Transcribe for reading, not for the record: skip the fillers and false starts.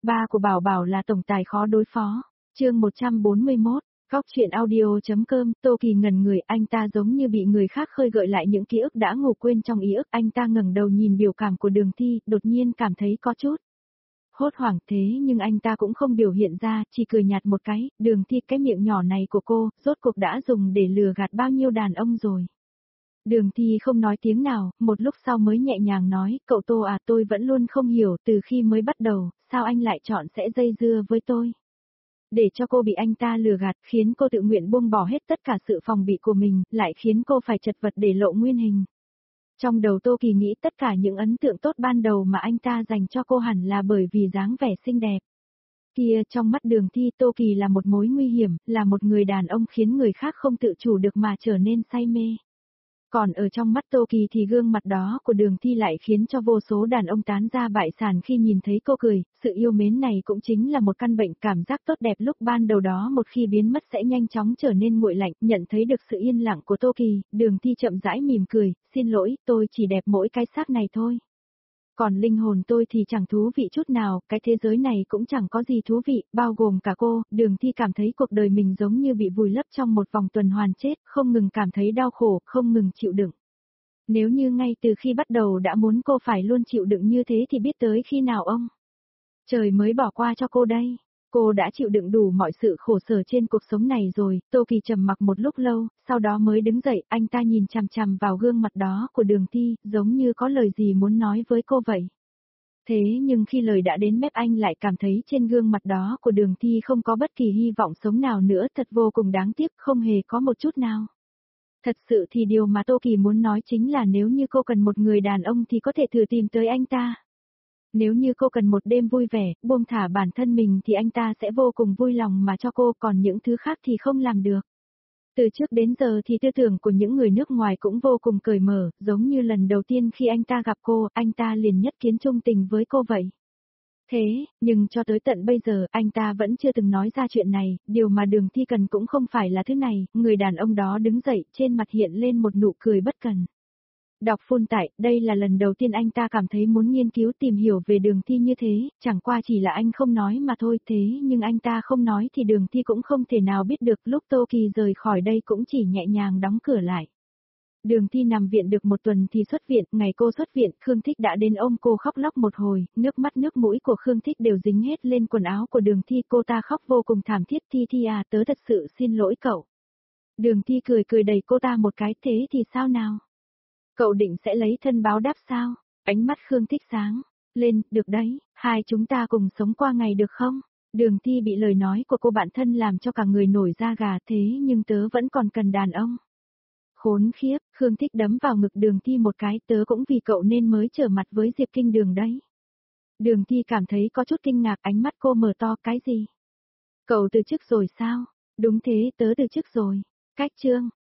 Ba của Bảo Bảo là tổng tài khó đối phó. Chương 141, Góc truyện audio.com. Tô Kỳ ngẩn người, anh ta giống như bị người khác khơi gợi lại những ký ức đã ngủ quên trong ý ức. Anh ta ngẩng đầu nhìn biểu cảm của Đường Thi, đột nhiên cảm thấy có chút hốt hoảng, thế nhưng anh ta cũng không biểu hiện ra, chỉ cười nhạt một cái. Đường Thi, cái miệng nhỏ này của cô, rốt cuộc đã dùng để lừa gạt bao nhiêu đàn ông rồi. Đường Thi không nói tiếng nào, một lúc sau mới nhẹ nhàng nói, cậu Tô à, tôi vẫn luôn không hiểu từ khi mới bắt đầu, sao anh lại chọn sẽ dây dưa với tôi. Để cho cô bị anh ta lừa gạt, khiến cô tự nguyện buông bỏ hết tất cả sự phòng bị của mình, lại khiến cô phải chật vật để lộ nguyên hình. Trong đầu Tô Kỳ nghĩ tất cả những ấn tượng tốt ban đầu mà anh ta dành cho cô hẳn là bởi vì dáng vẻ xinh đẹp. Kia, trong mắt Đường Thi, Tô Kỳ là một mối nguy hiểm, là một người đàn ông khiến người khác không tự chủ được mà trở nên say mê. Còn ở trong mắt Tô Kỳ thì gương mặt đó của Đường Thi lại khiến cho vô số đàn ông tán ra bại sản khi nhìn thấy cô cười. Sự yêu mến này cũng chính là một căn bệnh, cảm giác tốt đẹp lúc ban đầu đó một khi biến mất sẽ nhanh chóng trở nên nguội lạnh. Nhận thấy được sự yên lặng của Tô Kỳ, Đường Thi chậm rãi mỉm cười, xin lỗi, tôi chỉ đẹp mỗi cái xác này thôi. Còn linh hồn tôi thì chẳng thú vị chút nào, cái thế giới này cũng chẳng có gì thú vị, bao gồm cả cô. Đường Thi cảm thấy cuộc đời mình giống như bị vùi lấp trong một vòng tuần hoàn chết, không ngừng cảm thấy đau khổ, không ngừng chịu đựng. Nếu như ngay từ khi bắt đầu đã muốn cô phải luôn chịu đựng như thế thì biết tới khi nào ông trời mới bỏ qua cho cô đây. Cô đã chịu đựng đủ mọi sự khổ sở trên cuộc sống này rồi. Tô Kỳ trầm mặc một lúc lâu, sau đó mới đứng dậy, anh ta nhìn chằm chằm vào gương mặt đó của Đường Thi, giống như có lời gì muốn nói với cô vậy. Thế nhưng khi lời đã đến mép anh lại cảm thấy trên gương mặt đó của Đường Thi không có bất kỳ hy vọng sống nào nữa, thật vô cùng đáng tiếc, không hề có một chút nào. Thật sự thì điều mà Tô Kỳ muốn nói chính là nếu như cô cần một người đàn ông thì có thể thử tìm tới anh ta. Nếu như cô cần một đêm vui vẻ, buông thả bản thân mình thì anh ta sẽ vô cùng vui lòng mà cho cô, còn những thứ khác thì không làm được. Từ trước đến giờ thì tư tưởng của những người nước ngoài cũng vô cùng cởi mở, giống như lần đầu tiên khi anh ta gặp cô, anh ta liền nhất kiến chung tình với cô vậy. Thế, nhưng cho tới tận bây giờ, anh ta vẫn chưa từng nói ra chuyện này, điều mà Đường Thi cần cũng không phải là thứ này. Người đàn ông đó đứng dậy, trên mặt hiện lên một nụ cười bất cần. Đọc phun tại, đây là lần đầu tiên anh ta cảm thấy muốn nghiên cứu tìm hiểu về Đường Thi như thế, chẳng qua chỉ là anh không nói mà thôi, thế nhưng anh ta không nói thì Đường Thi cũng không thể nào biết được. Lúc Tô Kỳ rời khỏi đây cũng chỉ nhẹ nhàng đóng cửa lại. Đường Thi nằm viện được một tuần thì xuất viện, ngày cô xuất viện, Khương Thích đã đến ôm cô khóc lóc một hồi, nước mắt nước mũi của Khương Thích đều dính hết lên quần áo của Đường Thi, cô ta khóc vô cùng thảm thiết. Thi Thi à, tớ thật sự xin lỗi cậu. Đường Thi cười cười đẩy cô ta một cái, thế thì sao nào? Cậu định sẽ lấy thân báo đáp sao? Ánh mắt Khương Thích sáng lên, được đấy, hai chúng ta cùng sống qua ngày được không? Đường Thi bị lời nói của cô bạn thân làm cho cả người nổi da gà, thế nhưng tớ vẫn còn cần đàn ông. Khốn khiếp, Khương Thích đấm vào ngực Đường Thi một cái, tớ cũng vì cậu nên mới trở mặt với Diệp Kinh Đường đấy. Đường Thi cảm thấy có chút kinh ngạc, ánh mắt cô mở to, cái gì? Cậu từ chức rồi sao? Đúng thế, tớ từ chức rồi. Cách chương.